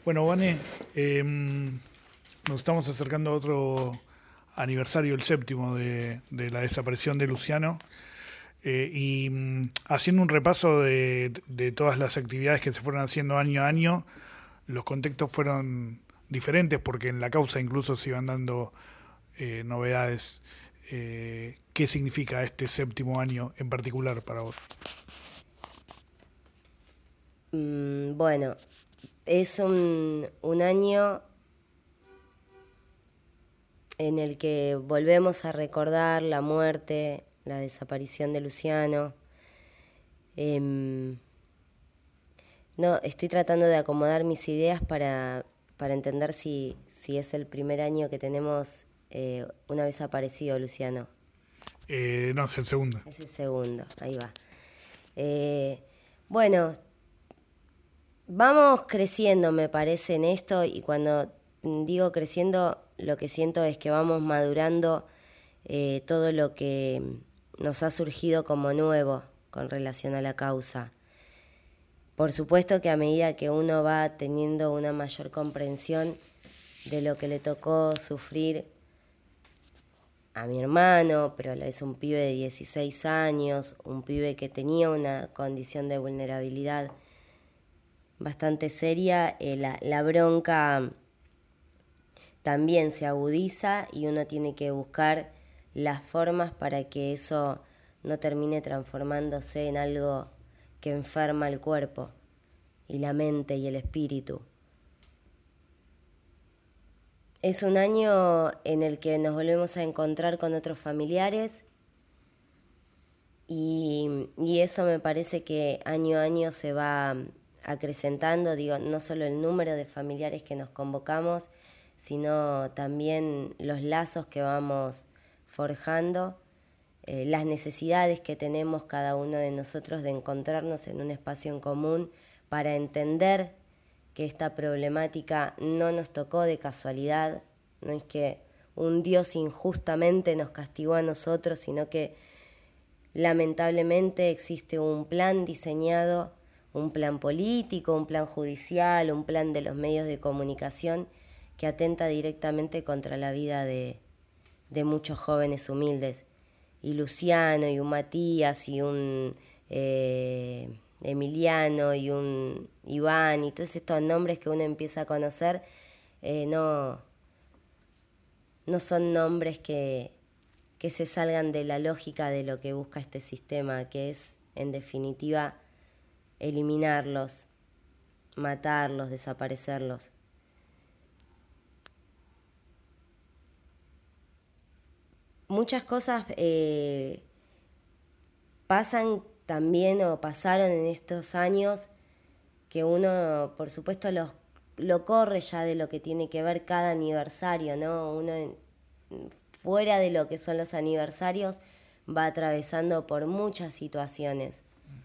Bueno, Vane, nos estamos acercando a otro aniversario, el séptimo de la desaparición de Luciano, haciendo un repaso de todas las actividades que se fueron haciendo año a año, los contextos fueron diferentes porque en la causa incluso se iban dando novedades. ¿Qué significa este séptimo año en particular para vos? Bueno, es un año en el que volvemos a recordar la muerte, la desaparición de Luciano. Em, no, estoy tratando de acomodar mis ideas para entender si es el primer año que tenemos una vez aparecido Luciano. No, es el segundo. Es el segundo, ahí va. Bueno, vamos creciendo, me parece, en esto, y cuando digo creciendo, lo que siento es que vamos madurando todo lo que nos ha surgido como nuevo con relación a la causa. Por supuesto que a medida que uno va teniendo una mayor comprensión de lo que le tocó sufrir a mi hermano, pero es un pibe de 16 años, un pibe que tenía una condición de vulnerabilidad bastante seria, la bronca también se agudiza y uno tiene que buscar las formas para que eso no termine transformándose en algo que enferma el cuerpo y la mente y el espíritu. Es un año en el que nos volvemos a encontrar con otros familiares y eso me parece que año a año se va acrecentando, digo, no solo el número de familiares que nos convocamos, sino también los lazos que vamos forjando, las necesidades que tenemos cada uno de nosotros de encontrarnos en un espacio en común para entender que esta problemática no nos tocó de casualidad, no es que un Dios injustamente nos castigó a nosotros, sino que lamentablemente existe un plan diseñado, un plan político, un plan judicial, un plan de los medios de comunicación que atenta directamente contra la vida de muchos jóvenes humildes. Y Luciano, y un Matías, y un Emiliano, y un Iván, y todos estos nombres que uno empieza a conocer, no son nombres que se salgan de la lógica de lo que busca este sistema, que es, en definitiva, eliminarlos, matarlos, desaparecerlos. Muchas cosas pasan también o pasaron en estos años que uno, por supuesto, lo corre ya de lo que tiene que ver cada aniversario, ¿no? Uno, fuera de lo que son los aniversarios, va atravesando por muchas situaciones.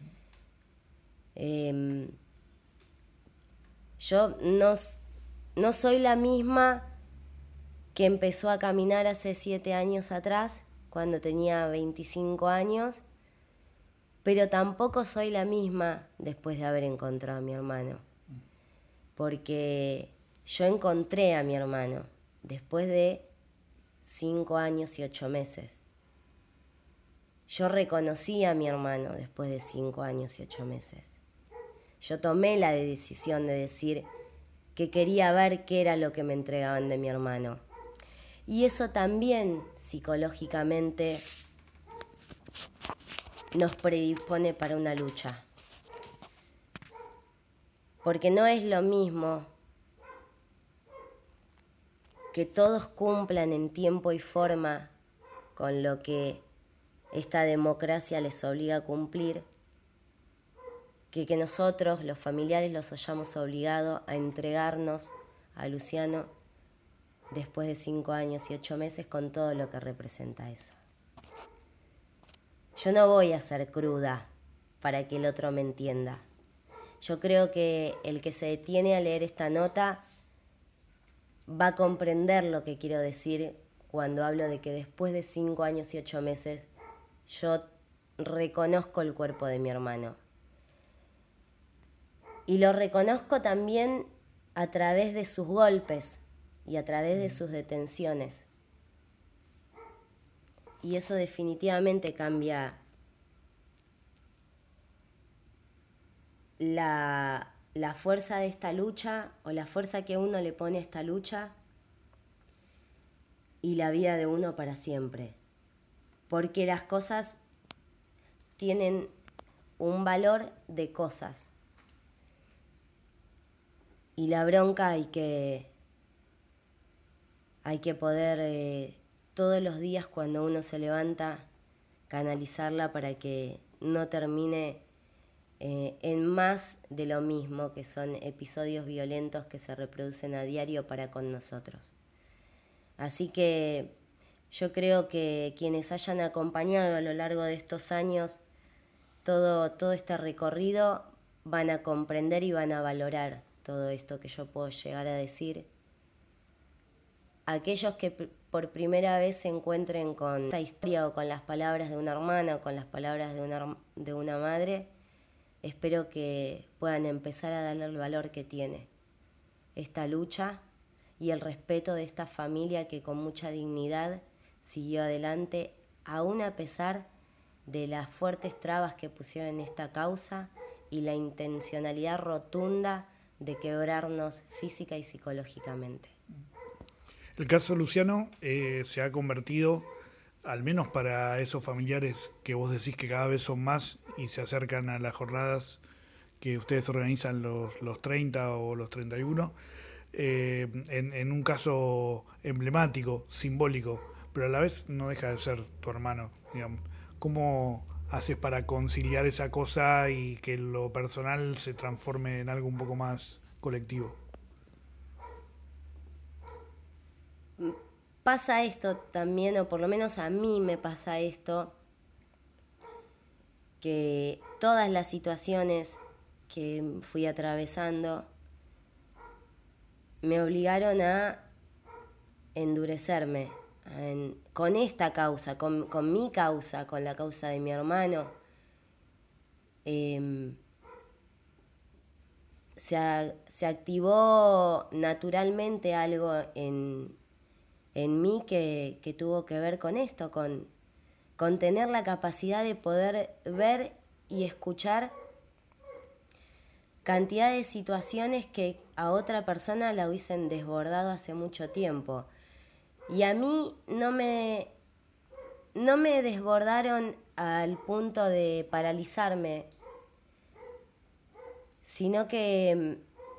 Yo no soy la misma que empezó a caminar hace 7 años atrás, cuando tenía 25 años, pero tampoco soy la misma después de haber encontrado a mi hermano. Porque yo encontré a mi hermano después de 5 años y 8 meses. Yo reconocí a mi hermano después de 5 años y 8 meses. Yo tomé la decisión de decir que quería ver qué era lo que me entregaban de mi hermano. Y eso también psicológicamente nos predispone para una lucha. Porque no es lo mismo que todos cumplan en tiempo y forma con lo que esta democracia les obliga a cumplir, que nosotros, los familiares, los hayamos obligado a entregarnos a Luciano después de 5 años y 8 meses con todo lo que representa eso. Yo no voy a ser cruda para que el otro me entienda. Yo creo que el que se detiene a leer esta nota va a comprender lo que quiero decir cuando hablo de que después de 5 años y 8 meses yo reconozco el cuerpo de mi hermano. Y lo reconozco también a través de sus golpes y a través de sus detenciones. Y eso definitivamente cambia la fuerza de esta lucha, o la fuerza que uno le pone a esta lucha, y la vida de uno para siempre. Porque las cosas tienen un valor de cosas. Y la bronca hay que poder todos los días cuando uno se levanta canalizarla para que no termine en más de lo mismo, que son episodios violentos que se reproducen a diario para con nosotros. Así que yo creo que quienes hayan acompañado a lo largo de estos años todo este recorrido van a comprender y van a valorar todo esto que yo puedo llegar a decir. Aquellos que por primera vez se encuentren con esta historia, o con las palabras de una hermana, o con las palabras de una madre, espero que puedan empezar a darle el valor que tiene esta lucha y el respeto de esta familia que con mucha dignidad siguió adelante, aún a pesar de las fuertes trabas que pusieron en esta causa y la intencionalidad rotunda de quebrarnos física y psicológicamente. El caso Luciano se ha convertido, al menos para esos familiares que vos decís que cada vez son más y se acercan a las jornadas que ustedes organizan los 30 o los 31, en un caso emblemático, simbólico, pero a la vez no deja de ser tu hermano, digamos. ¿Cómo haces para conciliar esa cosa y que lo personal se transforme en algo un poco más colectivo? Pasa esto también, o por lo menos a mí me pasa esto, que todas las situaciones que fui atravesando me obligaron a endurecerme con esta causa, con mi causa, con la causa de mi hermano. Se activó naturalmente algo en mí que tuvo que ver con esto, con tener la capacidad de poder ver y escuchar cantidad de situaciones que a otra persona la hubiesen desbordado hace mucho tiempo. Y a mí no me desbordaron al punto de paralizarme, sino que,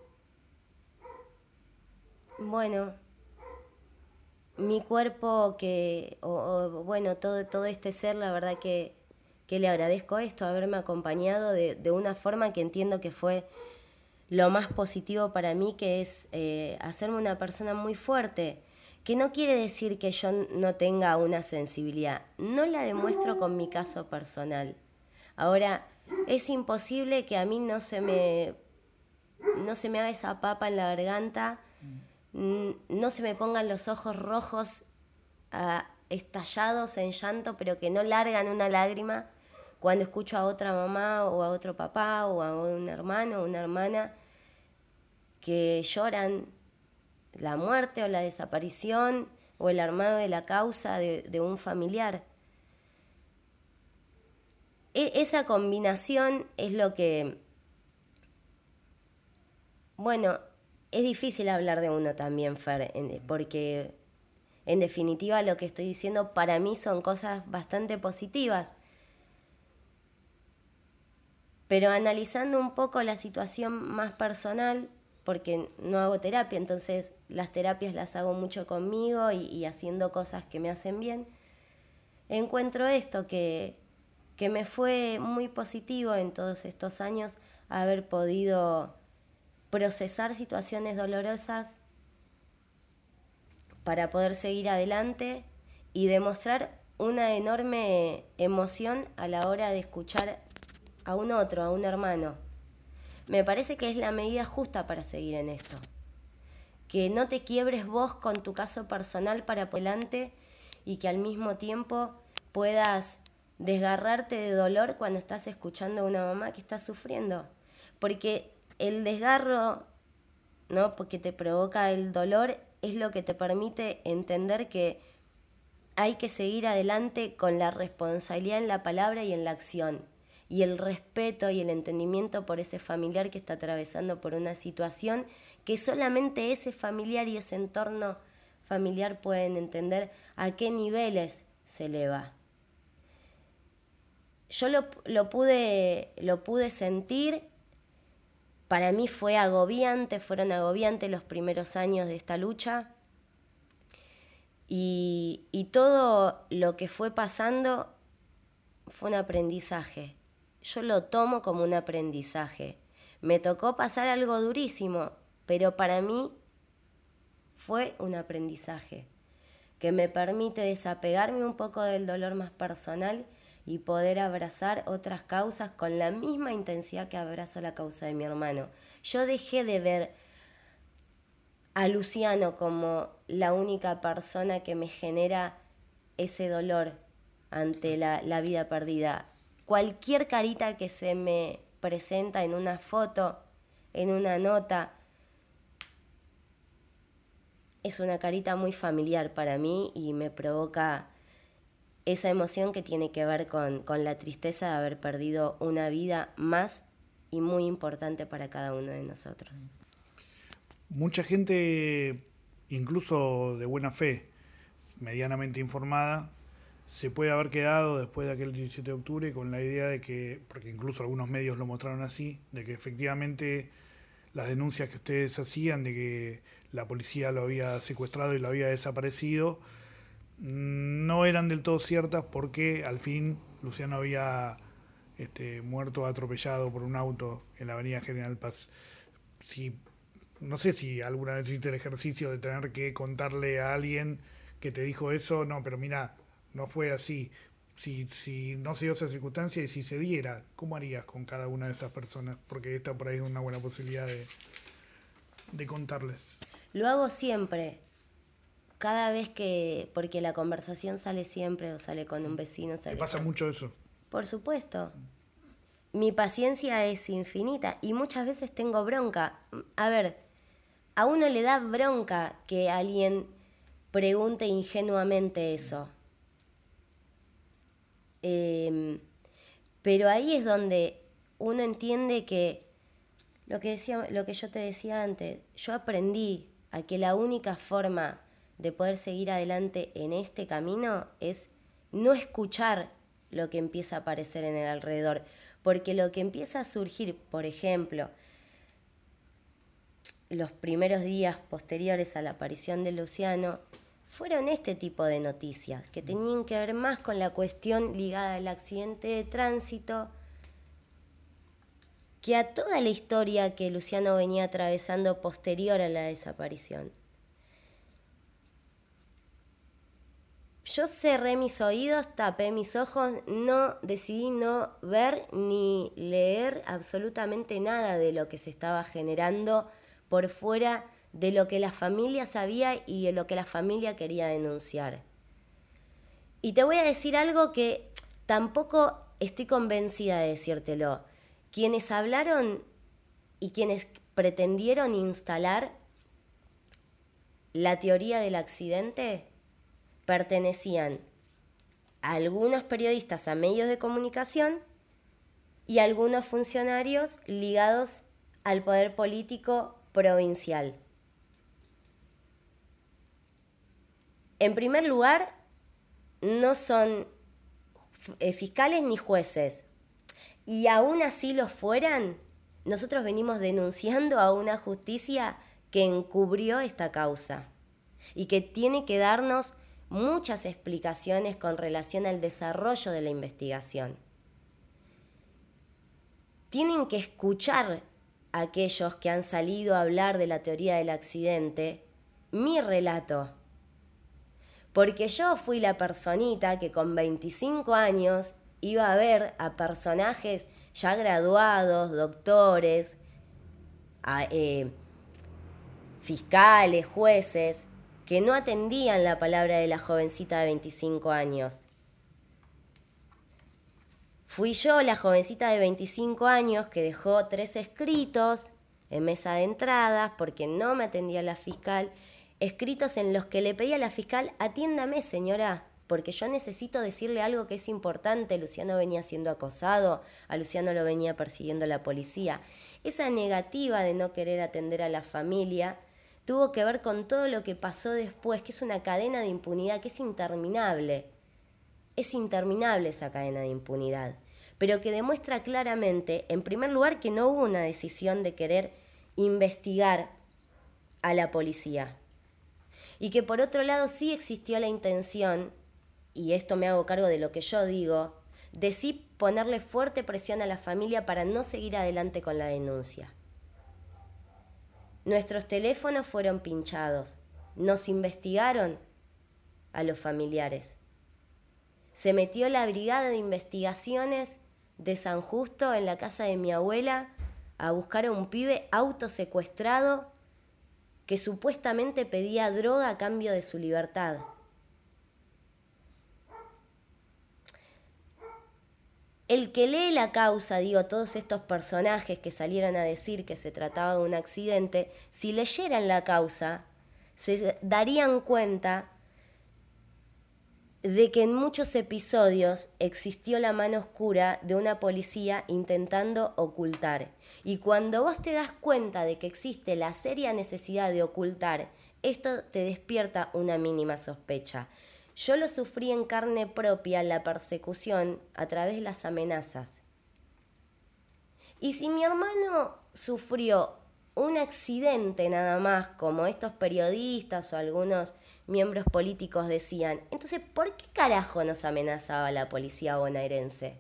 bueno, mi cuerpo, todo este ser, la verdad que le agradezco esto, haberme acompañado de una forma que entiendo que fue lo más positivo para mí, que es hacerme una persona muy fuerte, que no quiere decir que yo no tenga una sensibilidad, no la demuestro con mi caso personal. Ahora, es imposible que a mí no se me haga esa papa en la garganta, no se me pongan los ojos rojos estallados en llanto, pero que no largan una lágrima cuando escucho a otra mamá o a otro papá o a un hermano o una hermana que lloran la muerte o la desaparición o el armado de la causa de un familiar. Esa combinación es lo que... Bueno, es difícil hablar de uno también, Fer, porque en definitiva lo que estoy diciendo para mí son cosas bastante positivas. Pero analizando un poco la situación más personal, porque no hago terapia, entonces las terapias las hago mucho conmigo y haciendo cosas que me hacen bien, encuentro esto, que me fue muy positivo en todos estos años haber podido procesar situaciones dolorosas para poder seguir adelante y demostrar una enorme emoción a la hora de escuchar a un otro, a un hermano. Me parece que es la medida justa para seguir en esto. Que no te quiebres vos con tu caso personal para adelante y que al mismo tiempo puedas desgarrarte de dolor cuando estás escuchando a una mamá que está sufriendo. Porque el desgarro ¿no? Porque te provoca el dolor, es lo que te permite entender que hay que seguir adelante con la responsabilidad en la palabra y en la acción. Y el respeto y el entendimiento por ese familiar que está atravesando por una situación que solamente ese familiar y ese entorno familiar pueden entender a qué niveles se eleva. Yo lo pude sentir. Para mí fueron agobiantes los primeros años de esta lucha. Y todo lo que fue pasando fue un aprendizaje. Yo lo tomo como un aprendizaje. Me tocó pasar algo durísimo, pero para mí fue un aprendizaje que me permite desapegarme un poco del dolor más personal y poder abrazar otras causas con la misma intensidad que abrazo la causa de mi hermano. Yo dejé de ver a Luciano como la única persona que me genera ese dolor ante la vida perdida. Cualquier carita que se me presenta en una foto, en una nota, es una carita muy familiar para mí y me provoca esa emoción que tiene que ver con la tristeza de haber perdido una vida más y muy importante para cada uno de nosotros. Mucha gente, incluso de buena fe, medianamente informada, se puede haber quedado después de aquel 17 de octubre con la idea de que, porque incluso algunos medios lo mostraron así, de que efectivamente las denuncias que ustedes hacían de que la policía lo había secuestrado y lo había desaparecido no eran del todo ciertas, porque al fin Luciano había muerto atropellado por un auto en la avenida General Paz. No sé si alguna vez hiciste el ejercicio de tener que contarle a alguien que te dijo eso, no, pero mira, no fue así. Si no se dio esa circunstancia y si se diera, ¿cómo harías con cada una de esas personas? Porque esta por ahí es una buena posibilidad de contarles. Lo hago siempre, cada vez que, porque la conversación sale siempre, o sale con un vecino. ¿Te pasa mucho eso? Por supuesto. Mi paciencia es infinita y muchas veces tengo bronca. A ver, a uno le da bronca que alguien pregunte ingenuamente eso. Pero ahí es donde uno entiende que lo que yo te decía antes, yo aprendí a que la única forma de poder seguir adelante en este camino es no escuchar lo que empieza a aparecer en el alrededor, porque lo que empieza a surgir, por ejemplo, los primeros días posteriores a la aparición de Luciano, fueron este tipo de noticias, que tenían que ver más con la cuestión ligada al accidente de tránsito, que a toda la historia que Luciano venía atravesando posterior a la desaparición. Yo cerré mis oídos, tapé mis ojos, decidí no ver ni leer absolutamente nada de lo que se estaba generando por fuera de lo que la familia sabía y de lo que la familia quería denunciar. Y te voy a decir algo que tampoco estoy convencida de decírtelo. Quienes hablaron y quienes pretendieron instalar la teoría del accidente pertenecían a algunos periodistas, a medios de comunicación y a algunos funcionarios ligados al poder político provincial. En primer lugar, no son fiscales ni jueces, y aún así lo fueran, nosotros venimos denunciando a una justicia que encubrió esta causa y que tiene que darnos muchas explicaciones con relación al desarrollo de la investigación. Tienen que escuchar a aquellos que han salido a hablar de la teoría del accidente mi relato, porque yo fui la personita que con 25 años iba a ver a personajes ya graduados, doctores, fiscales, jueces, que no atendían la palabra de la jovencita de 25 años. Fui yo la jovencita de 25 años que dejó 3 escritos en mesa de entradas, porque no me atendía la fiscal, escritos en los que le pedía a la fiscal: atiéndame, señora, porque yo necesito decirle algo que es importante. Luciano venía siendo acosado, a Luciano lo venía persiguiendo la policía. Esa negativa de no querer atender a la familia tuvo que ver con todo lo que pasó después, que es una cadena de impunidad que es interminable. Es interminable esa cadena de impunidad, pero que demuestra claramente, en primer lugar, que no hubo una decisión de querer investigar a la policía. Y que por otro lado sí existió la intención, y esto me hago cargo de lo que yo digo, de sí ponerle fuerte presión a la familia para no seguir adelante con la denuncia. Nuestros teléfonos fueron pinchados, nos investigaron a los familiares. Se metió la brigada de investigaciones de San Justo en la casa de mi abuela a buscar a un pibe autosecuestrado que supuestamente pedía droga a cambio de su libertad. El que lee la causa, todos estos personajes que salieron a decir que se trataba de un accidente, si leyeran la causa, se darían cuenta de que en muchos episodios existió la mano oscura de una policía intentando ocultar. Y cuando vos te das cuenta de que existe la seria necesidad de ocultar, esto te despierta una mínima sospecha. Yo lo sufrí en carne propia, la persecución, a través de las amenazas. Y si mi hermano sufrió un accidente nada más, como estos periodistas o algunos miembros políticos decían, entonces, ¿por qué carajo nos amenazaba la policía bonaerense?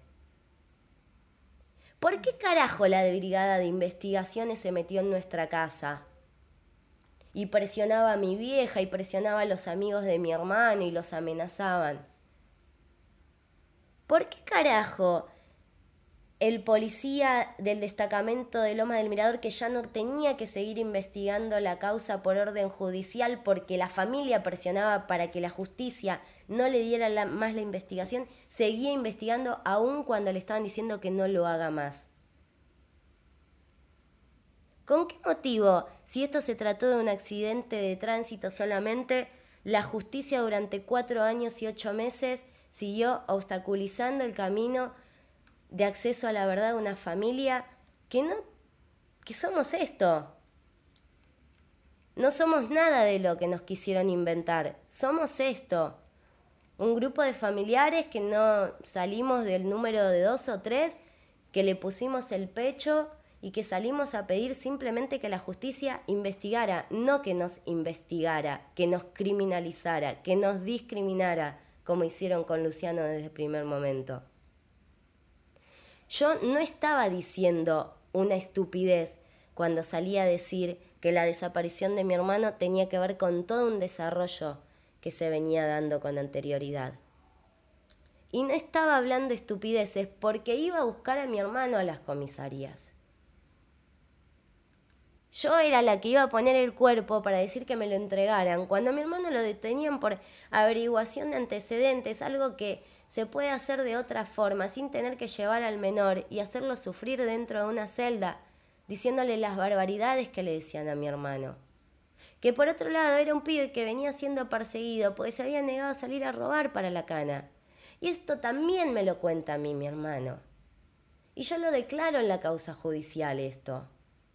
¿Por qué carajo la brigada de investigaciones se metió en nuestra casa? Y presionaba a mi vieja y presionaba a los amigos de mi hermano y los amenazaban. ¿Por qué carajo el policía del destacamento de Loma del Mirador, que ya no tenía que seguir investigando la causa por orden judicial porque la familia presionaba para que la justicia no le diera más la investigación, seguía investigando aún cuando le estaban diciendo que no lo haga más? ¿Con qué motivo, si esto se trató de un accidente de tránsito solamente, la justicia durante 4 años y 8 meses siguió obstaculizando el camino de acceso a la verdad de una familia que somos esto? No somos nada de lo que nos quisieron inventar, somos esto. Un grupo de familiares que no salimos del número de 2 o 3, que le pusimos el pecho y que salimos a pedir simplemente que la justicia investigara, no que nos investigara, que nos criminalizara, que nos discriminara, como hicieron con Luciano desde el primer momento. Yo no estaba diciendo una estupidez cuando salí a decir que la desaparición de mi hermano tenía que ver con todo un desarrollo que se venía dando con anterioridad. Y no estaba hablando estupideces porque iba a buscar a mi hermano a las comisarías. Yo era la que iba a poner el cuerpo para decir que me lo entregaran, cuando a mi hermano lo detenían por averiguación de antecedentes, algo que se puede hacer de otra forma, sin tener que llevar al menor y hacerlo sufrir dentro de una celda, diciéndole las barbaridades que le decían a mi hermano. Que por otro lado era un pibe que venía siendo perseguido porque se había negado a salir a robar para la cana. Y esto también me lo cuenta a mí mi hermano. Y yo lo declaro en la causa judicial esto.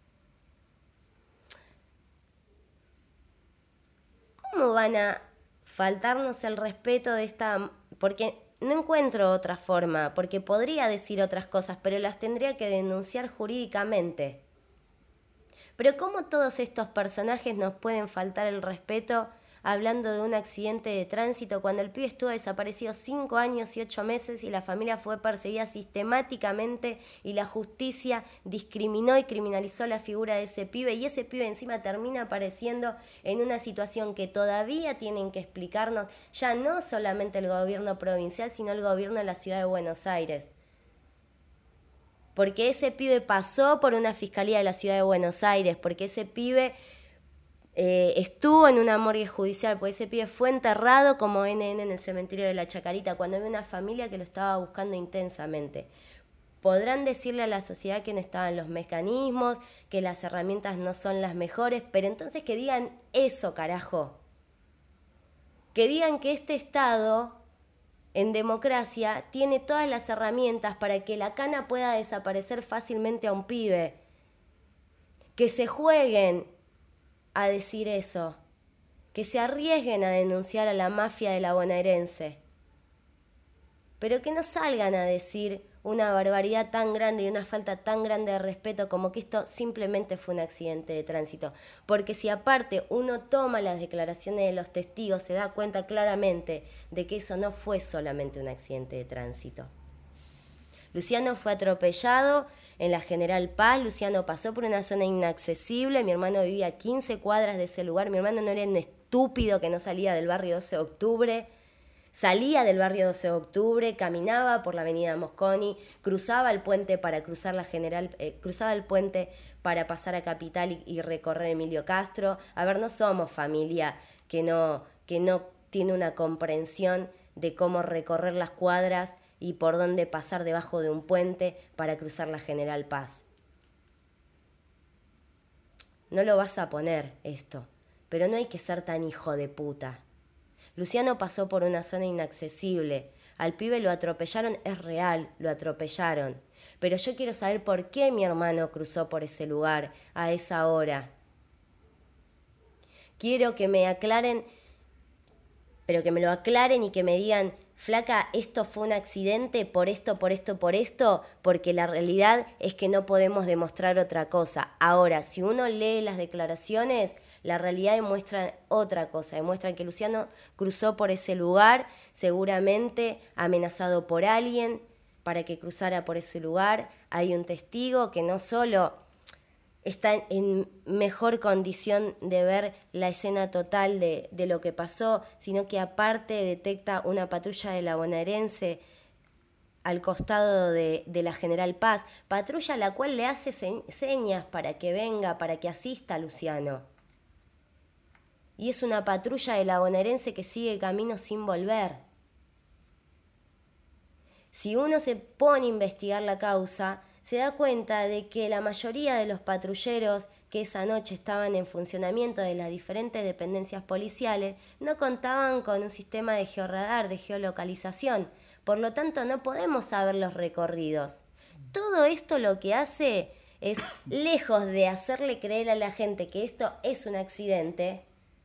¿Cómo van a faltarnos el respeto de esta...? Porque no encuentro otra forma, porque podría decir otras cosas, pero las tendría que denunciar jurídicamente. Pero ¿cómo todos estos personajes nos pueden faltar el respeto hablando de un accidente de tránsito cuando el pibe estuvo desaparecido 5 años y 8 meses y la familia fue perseguida sistemáticamente y la justicia discriminó y criminalizó la figura de ese pibe, y ese pibe encima termina apareciendo en una situación que todavía tienen que explicarnos ya no solamente el gobierno provincial, sino el gobierno de la ciudad de Buenos Aires? Porque ese pibe pasó por una fiscalía de la ciudad de Buenos Aires, porque ese pibe estuvo en una morgue judicial, porque ese pibe fue enterrado como NN en el cementerio de la Chacarita, cuando había una familia que lo estaba buscando intensamente. Podrán decirle a la sociedad que no estaban los mecanismos, que las herramientas no son las mejores, pero entonces que digan eso, carajo. Que digan que este Estado, en democracia, tiene todas las herramientas para que la cana pueda desaparecer fácilmente a un pibe. Que se jueguen a decir eso. Que se arriesguen a denunciar a la mafia de la bonaerense. Pero que no salgan a decir una barbaridad tan grande y una falta tan grande de respeto como que esto simplemente fue un accidente de tránsito. Porque si aparte uno toma las declaraciones de los testigos, se da cuenta claramente de que eso no fue solamente un accidente de tránsito. Luciano fue atropellado en la General Paz, Luciano pasó por una zona inaccesible, mi hermano vivía a 15 cuadras de ese lugar, mi hermano no era un estúpido que no salía del barrio 12 de octubre, salía del barrio 12 de octubre, caminaba por la avenida Mosconi, cruzaba el puente para cruzar la General, cruzaba el puente para pasar a Capital y recorrer Emilio Castro. A ver, no somos familia que no tiene una comprensión de cómo recorrer las cuadras y por dónde pasar debajo de un puente para cruzar la General Paz. No lo vas a poner esto, pero no hay que ser tan hijo de puta. Luciano pasó por una zona inaccesible. Al pibe lo atropellaron, es real, lo atropellaron. Pero yo quiero saber por qué mi hermano cruzó por ese lugar a esa hora. Quiero que me aclaren, pero que me lo aclaren y que me digan, flaca, esto fue un accidente por esto, porque la realidad es que no podemos demostrar otra cosa. Ahora, si uno lee las declaraciones, la realidad demuestra otra cosa, demuestra que Luciano cruzó por ese lugar, seguramente amenazado por alguien para que cruzara por ese lugar. Hay un testigo que no solo está en mejor condición de ver la escena total de lo que pasó, sino que aparte detecta una patrulla de la bonaerense al costado de la General Paz, patrulla a la cual le hace señas para que venga, para que asista a Luciano. Y es una patrulla de la bonaerense que sigue camino sin volver. Si uno se pone a investigar la causa, se da cuenta de que la mayoría de los patrulleros que esa noche estaban en funcionamiento de las diferentes dependencias policiales no contaban con un sistema de georradar, de geolocalización. Por lo tanto, no podemos saber los recorridos. Todo esto lo que hace es, lejos de hacerle creer a la gente que esto es un accidente,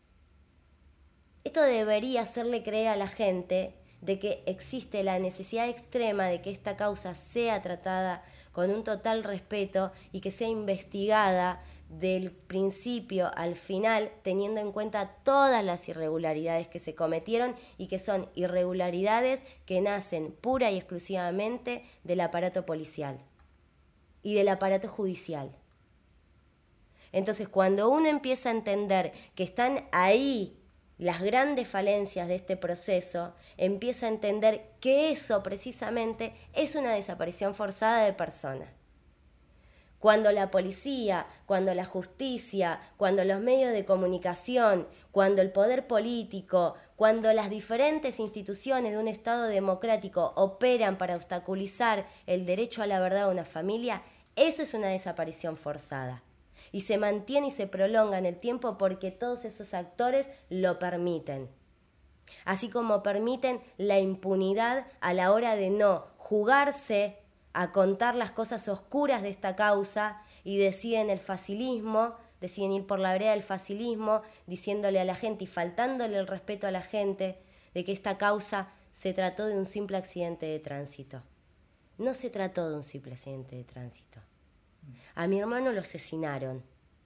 esto debería hacerle creer a la gente de que existe la necesidad extrema de que esta causa sea tratada con un total respeto y que sea investigada del principio al final, teniendo en cuenta todas las irregularidades que se cometieron y que son irregularidades que nacen pura y exclusivamente del aparato policial y del aparato judicial. Entonces, cuando uno empieza a entender que están ahí las grandes falencias de este proceso, empieza a entender que eso precisamente es una desaparición forzada de personas. Cuando la policía, cuando la justicia, cuando los medios de comunicación, cuando el poder político, cuando las diferentes instituciones de un Estado democrático operan para obstaculizar el derecho a la verdad de una familia, eso es una desaparición forzada. Y se mantiene y se prolonga en el tiempo porque todos esos actores lo permiten. Así como permiten la impunidad a la hora de no jugarse a contar las cosas oscuras de esta causa y deciden el facilismo, deciden ir por la vereda del facilismo, diciéndole a la gente y faltándole el respeto a la gente de que esta causa se trató de un simple accidente de tránsito. No se trató de un simple accidente de tránsito. A mi hermano lo asesinaron.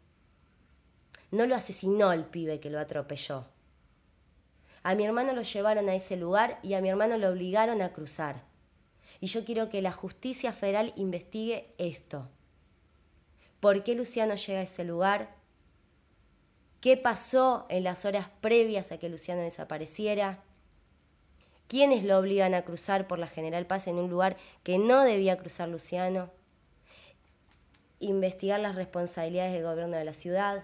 No lo asesinó el pibe que lo atropelló. A mi hermano lo llevaron a ese lugar y a mi hermano lo obligaron a cruzar. Y yo quiero que la justicia federal investigue esto. ¿Por qué Luciano llega a ese lugar? ¿Qué pasó en las horas previas a que Luciano desapareciera? ¿Quiénes lo obligan a cruzar por la General Paz en un lugar que no debía cruzar Luciano? Investigar las responsabilidades del gobierno de la ciudad,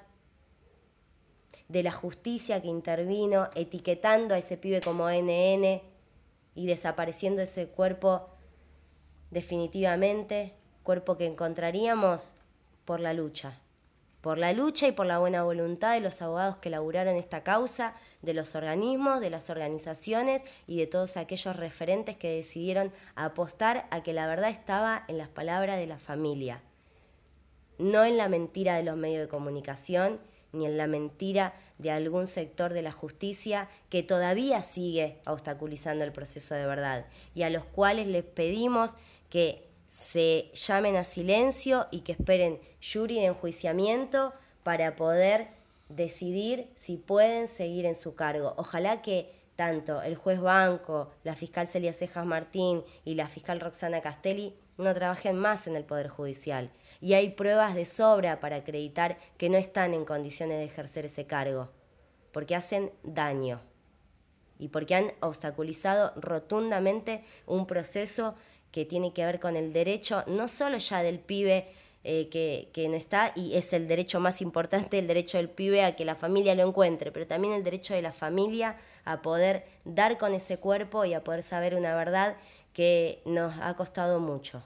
de la justicia que intervino etiquetando a ese pibe como NN y desapareciendo ese cuerpo definitivamente, cuerpo que encontraríamos por la lucha y por la buena voluntad de los abogados que laburaron esta causa, de los organismos, de las organizaciones y de todos aquellos referentes que decidieron apostar a que la verdad estaba en las palabras de la familia, no en la mentira de los medios de comunicación, ni en la mentira de algún sector de la justicia que todavía sigue obstaculizando el proceso de verdad y a los cuales les pedimos que se llamen a silencio y que esperen jury de enjuiciamiento para poder decidir si pueden seguir en su cargo. Ojalá que tanto el juez Banco, la fiscal Celia Cejas Martín y la fiscal Roxana Castelli no trabajen más en el Poder Judicial. Y hay pruebas de sobra para acreditar que no están en condiciones de ejercer ese cargo, porque hacen daño y porque han obstaculizado rotundamente un proceso que tiene que ver con el derecho, no solo ya del pibe que no está, y es el derecho más importante, el derecho del pibe a que la familia lo encuentre, pero también el derecho de la familia a poder dar con ese cuerpo y a poder saber una verdad que nos ha costado mucho.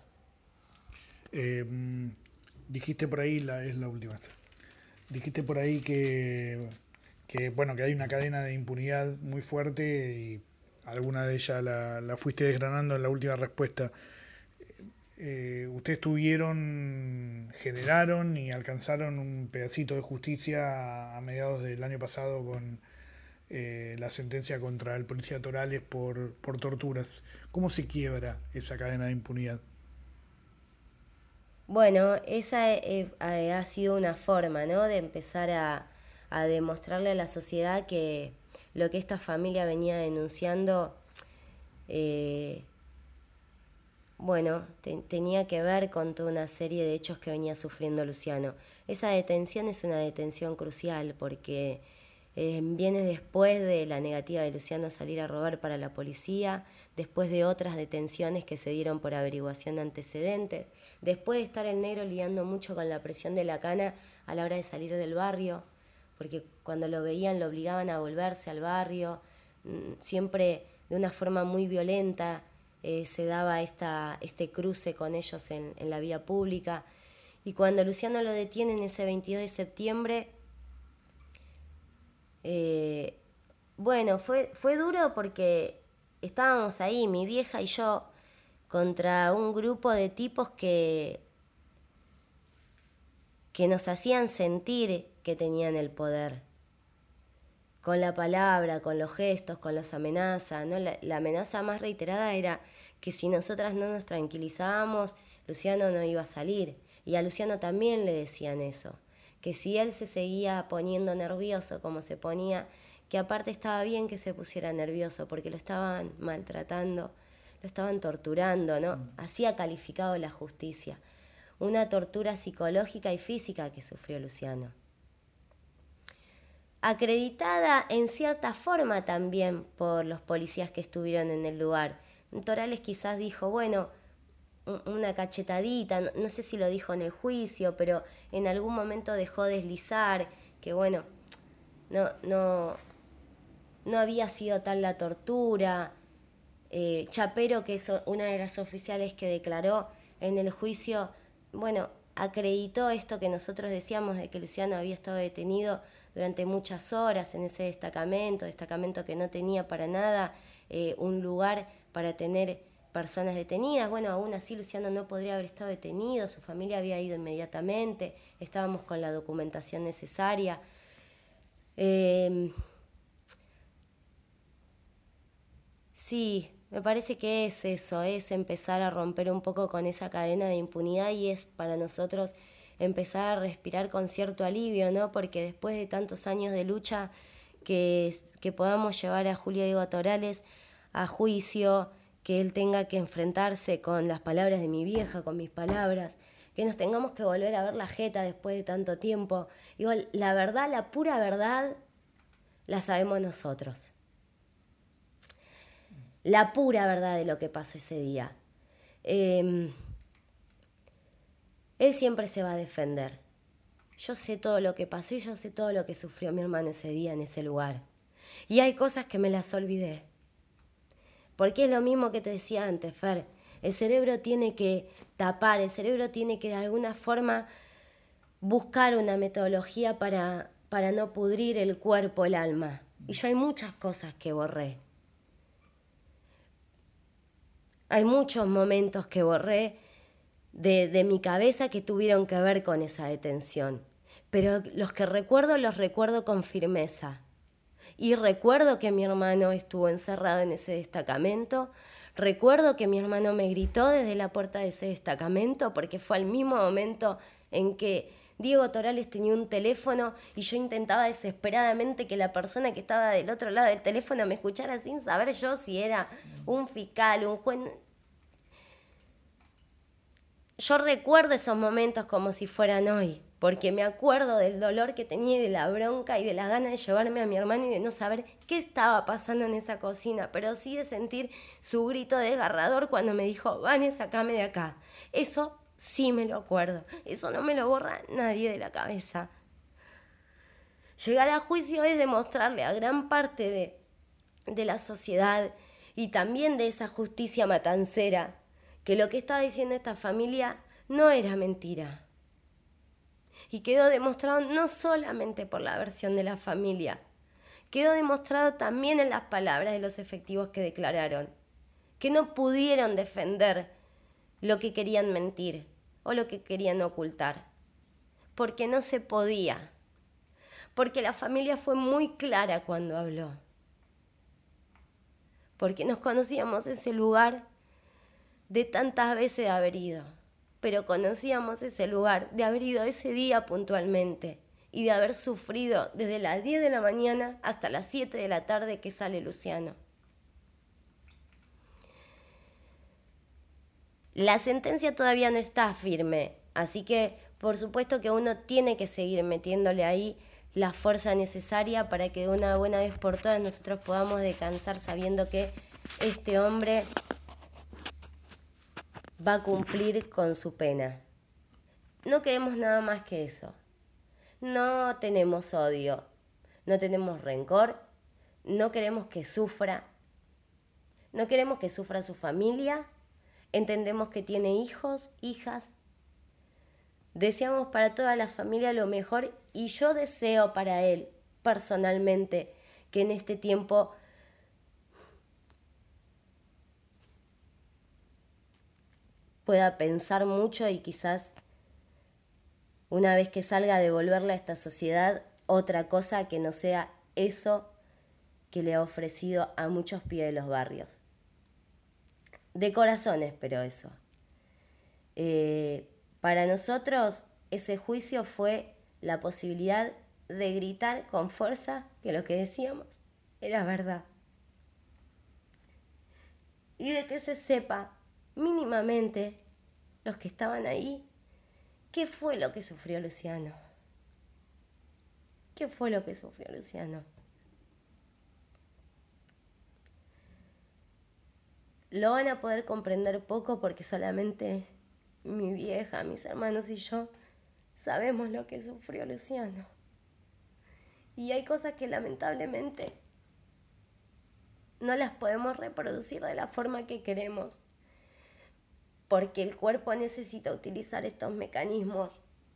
Dijiste por ahí, es la última. Dijiste por ahí bueno, que hay una cadena de impunidad muy fuerte y alguna de ellas la fuiste desgranando en la última respuesta. Ustedes generaron y alcanzaron un pedacito de justicia a mediados del año pasado con la sentencia contra el policía Torales por torturas. ¿Cómo se quiebra esa cadena de impunidad? Bueno, esa ha sido una forma, ¿no?, de empezar a demostrarle a la sociedad que lo que esta familia venía denunciando, tenía que ver con toda una serie de hechos que venía sufriendo Luciano. Esa detención es una detención crucial porque viene después de la negativa de Luciano a salir a robar para la policía, después de otras detenciones que se dieron por averiguación de antecedentes, después de estar el negro lidiando mucho con la presión de la cana a la hora de salir del barrio, porque cuando lo veían lo obligaban a volverse al barrio, siempre de una forma muy violenta. Se daba este cruce con ellos en la vía pública. Y cuando Luciano lo detienen ese 22 de septiembre, fue duro porque estábamos ahí, mi vieja y yo, contra un grupo de tipos que nos hacían sentir que tenían el poder. Con la palabra, con los gestos, con las amenazas, ¿no? La amenaza más reiterada era que si nosotras no nos tranquilizábamos, Luciano no iba a salir. Y a Luciano también le decían eso, que si él se seguía poniendo nervioso como se ponía, que aparte estaba bien que se pusiera nervioso porque lo estaban maltratando, lo estaban torturando, ¿no? Así ha calificado la justicia. Una tortura psicológica y física que sufrió Luciano. Acreditada en cierta forma también por los policías que estuvieron en el lugar. Torales quizás dijo, bueno, una cachetadita, no sé si lo dijo en el juicio, pero en algún momento dejó deslizar que bueno, no había sido tal la tortura. Chapero, que es una de las oficiales que declaró en el juicio, bueno, acreditó esto que nosotros decíamos de que Luciano había estado detenido durante muchas horas en ese destacamento que no tenía para nada un lugar para tener personas detenidas. Bueno, aún así Luciano no podría haber estado detenido, su familia había ido inmediatamente, estábamos con la documentación necesaria. Sí, me parece que es eso, es empezar a romper un poco con esa cadena de impunidad y es para nosotros empezar a respirar con cierto alivio, ¿no? Porque después de tantos años de lucha que podamos llevar a Julio Diego Torales a juicio, que él tenga que enfrentarse con las palabras de mi vieja, con mis palabras, que nos tengamos que volver a ver la jeta después de tanto tiempo. Igual, la verdad, la pura verdad, la sabemos nosotros. La pura verdad de lo que pasó ese día. Él siempre se va a defender. Yo sé todo lo que pasó y yo sé todo lo que sufrió mi hermano ese día en ese lugar. Y hay cosas que me las olvidé. Porque es lo mismo que te decía antes, Fer. El cerebro tiene que tapar, el cerebro tiene que de alguna forma buscar una metodología para no pudrir el cuerpo, el alma. Y yo hay muchas cosas que borré. Hay muchos momentos que borré de mi cabeza que tuvieron que ver con esa detención. Pero los que recuerdo, los recuerdo con firmeza. Y recuerdo que mi hermano estuvo encerrado en ese destacamento. Recuerdo que mi hermano me gritó desde la puerta de ese destacamento porque fue al mismo momento en que Diego Torales tenía un teléfono y yo intentaba desesperadamente que la persona que estaba del otro lado del teléfono me escuchara sin saber yo si era un fiscal, un juez. Yo recuerdo esos momentos como si fueran hoy, porque me acuerdo del dolor que tenía y de la bronca y de la gana de llevarme a mi hermano y de no saber qué estaba pasando en esa cocina, pero sí de sentir su grito desgarrador cuando me dijo, Vane, sacame de acá. Eso sí me lo acuerdo, eso no me lo borra nadie de la cabeza. Llegar a juicio es demostrarle a gran parte de la sociedad y también de esa justicia matancera que lo que estaba diciendo esta familia no era mentira. Y quedó demostrado no solamente por la versión de la familia, quedó demostrado también en las palabras de los efectivos que declararon, que no pudieron defender lo que querían mentir o lo que querían ocultar, porque no se podía, porque la familia fue muy clara cuando habló, porque nos conocíamos ese lugar de tantas veces de haber ido, pero conocíamos ese lugar de haber ido ese día puntualmente y de haber sufrido desde las 10 de la mañana hasta las 7 de la tarde que sale Luciano. La sentencia todavía no está firme, así que por supuesto que uno tiene que seguir metiéndole ahí la fuerza necesaria para que de una buena vez por todas nosotros podamos descansar sabiendo que este hombre va a cumplir con su pena. No queremos nada más que eso. No tenemos odio, no tenemos rencor, no queremos que sufra, no queremos que sufra su familia, entendemos que tiene hijos, hijas, deseamos para toda la familia lo mejor y yo deseo para él personalmente que en este tiempo pueda pensar mucho y quizás una vez que salga a devolverle a esta sociedad otra cosa que no sea eso que le ha ofrecido a muchos pibes de los barrios. De corazón espero eso. Para nosotros ese juicio fue la posibilidad de gritar con fuerza que lo que decíamos era verdad. Y de que se sepa mínimamente los que estaban ahí qué fue lo que sufrió Luciano. ¿Qué fue lo que sufrió Luciano? Lo van a poder comprender poco porque solamente mi vieja, mis hermanos y yo sabemos lo que sufrió Luciano. Y hay cosas que lamentablemente no las podemos reproducir de la forma que queremos, porque el cuerpo necesita utilizar estos mecanismos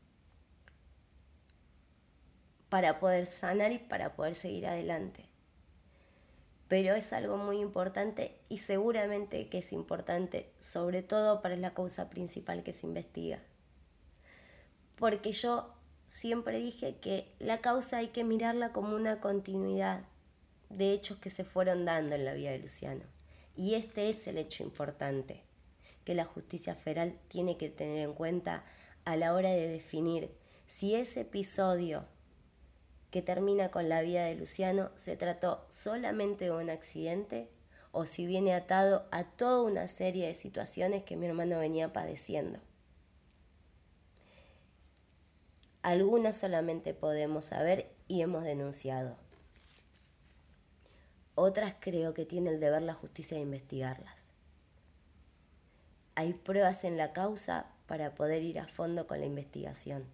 para poder sanar y para poder seguir adelante. Pero es algo muy importante y seguramente que es importante, sobre todo para la causa principal que se investiga. Porque yo siempre dije que la causa hay que mirarla como una continuidad de hechos que se fueron dando en la vida de Luciano. Y este es el hecho importante que la justicia federal tiene que tener en cuenta a la hora de definir si ese episodio que termina con la vida de Luciano se trató solamente de un accidente o si viene atado a toda una serie de situaciones que mi hermano venía padeciendo. Algunas solamente podemos saber y hemos denunciado. Otras creo que tiene el deber la justicia de investigarlas. Hay pruebas en la causa para poder ir a fondo con la investigación.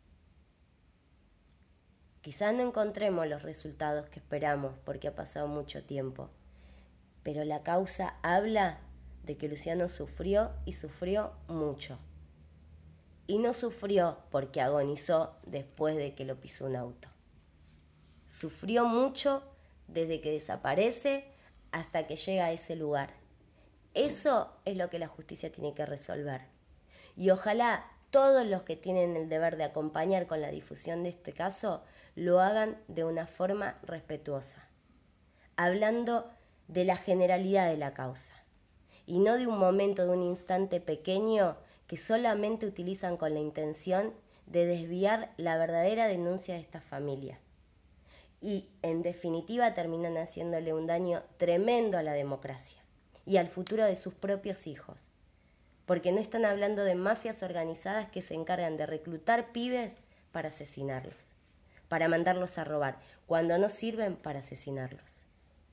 Quizás no encontremos los resultados que esperamos porque ha pasado mucho tiempo, pero la causa habla de que Luciano sufrió y sufrió mucho. Y no sufrió porque agonizó después de que lo pisó un auto. Sufrió mucho desde que desaparece hasta que llega a ese lugar. Eso es lo que la justicia tiene que resolver. Y ojalá todos los que tienen el deber de acompañar con la difusión de este caso lo hagan de una forma respetuosa, hablando de la generalidad de la causa y no de un momento, de un instante pequeño que solamente utilizan con la intención de desviar la verdadera denuncia de esta familia. Y en definitiva terminan haciéndole un daño tremendo a la democracia y al futuro de sus propios hijos. Porque no están hablando de mafias organizadas que se encargan de reclutar pibes para asesinarlos, para mandarlos a robar, cuando no sirven para asesinarlos.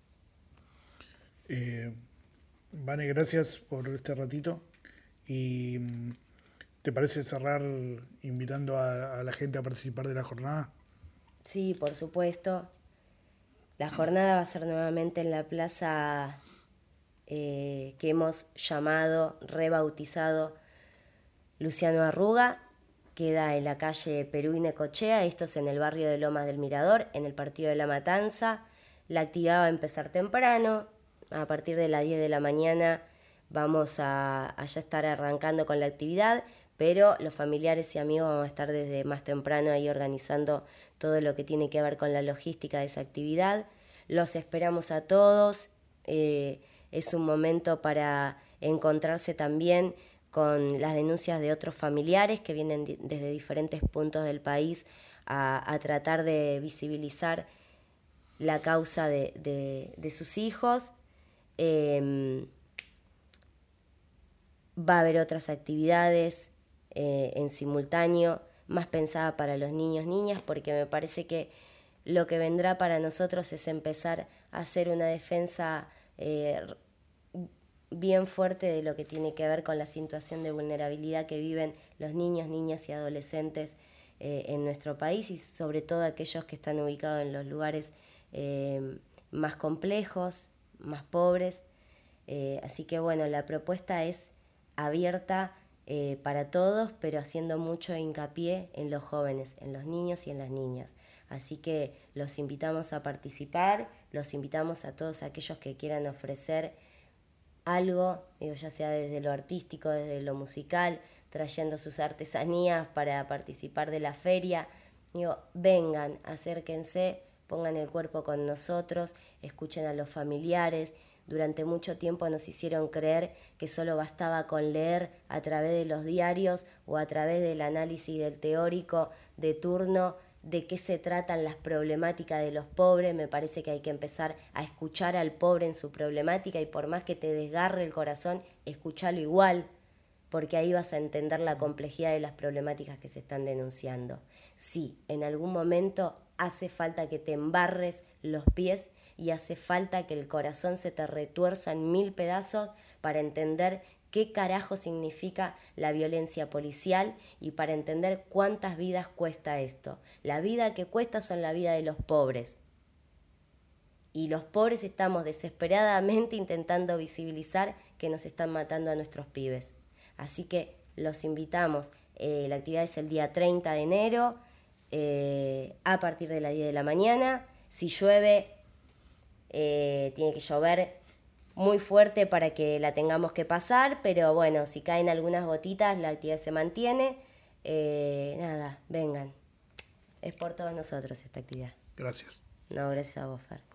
Vane, gracias por este ratito. ¿Y te parece cerrar invitando a la gente a participar de la jornada? Sí, por supuesto. La jornada va a ser nuevamente en la plaza que hemos llamado, rebautizado Luciano Arruga. Queda en la calle Perú y Necochea, esto es en el barrio de Lomas del Mirador, en el partido de La Matanza. La actividad va a empezar temprano, a partir de las 10 de la mañana vamos a ya estar arrancando con la actividad, pero los familiares y amigos vamos a estar desde más temprano ahí organizando todo lo que tiene que ver con la logística de esa actividad. Los esperamos a todos, es un momento para encontrarse también con las denuncias de otros familiares que vienen desde diferentes puntos del país a tratar de visibilizar la causa de sus hijos. Va a haber otras actividades en simultáneo, más pensada para los niños, niñas, porque me parece que lo que vendrá para nosotros es empezar a hacer una defensa bien fuerte de lo que tiene que ver con la situación de vulnerabilidad que viven los niños, niñas y adolescentes en nuestro país, y sobre todo aquellos que están ubicados en los lugares más complejos, más pobres. Así que bueno, la propuesta es abierta para todos, pero haciendo mucho hincapié en los jóvenes, en los niños y en las niñas. Así que los invitamos a participar, los invitamos a todos aquellos que quieran ofrecer algo, ya sea desde lo artístico, desde lo musical, trayendo sus artesanías para participar de la feria. Vengan, acérquense, pongan el cuerpo con nosotros, escuchen a los familiares. Durante mucho tiempo nos hicieron creer que solo bastaba con leer a través de los diarios o a través del análisis del teórico de turno de qué se tratan las problemáticas de los pobres. Me parece que hay que empezar a escuchar al pobre en su problemática, y por más que te desgarre el corazón, escuchalo igual, porque ahí vas a entender la complejidad de las problemáticas que se están denunciando. Sí, en algún momento hace falta que te embarres los pies y hace falta que el corazón se te retuerza en 1000 pedazos para entender qué carajo significa la violencia policial y para entender cuántas vidas cuesta esto. La vida que cuesta son la vida de los pobres. Y los pobres estamos desesperadamente intentando visibilizar que nos están matando a nuestros pibes. Así que los invitamos. La actividad es el día 30 de enero, a partir de las 10 de la mañana. Si llueve, tiene que llover muy fuerte para que la tengamos que pasar, pero bueno, si caen algunas gotitas, la actividad se mantiene. Vengan. Es por todos nosotros esta actividad. Gracias. No, gracias a vos, Fer.